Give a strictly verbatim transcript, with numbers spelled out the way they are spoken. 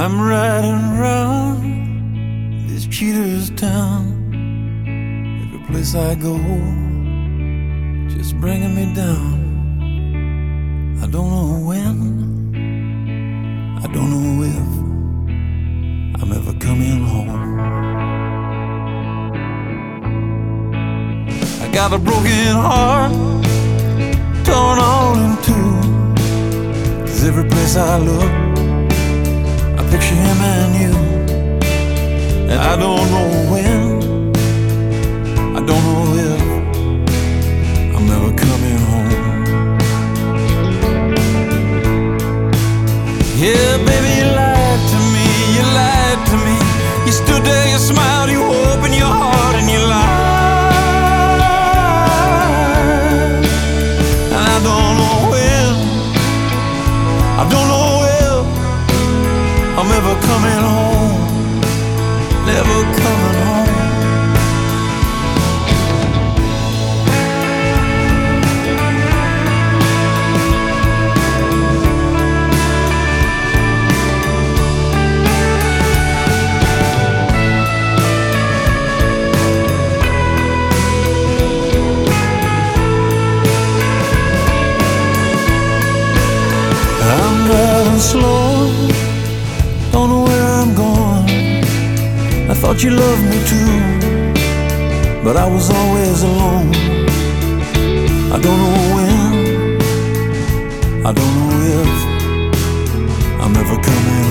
I'm riding around this cheater's town. Every place I go, just bringing me down. I don't know when, I don't know if I'm ever coming home. I got a broken heart, torn all in two. 'Cause every place I look, I picture him and you. And I don't know when, I don't know if I'm ever coming home. Yeah, baby, you lied to me, you lied to me. You stood there, you smiled, you opened your heart and you lied. And I don't know when, I don't know if I'm ever coming home, never coming home. I'm driving slow, don't know where I'm going. I thought you loved me too, but I was always alone. I don't know when, I don't know if I'm ever coming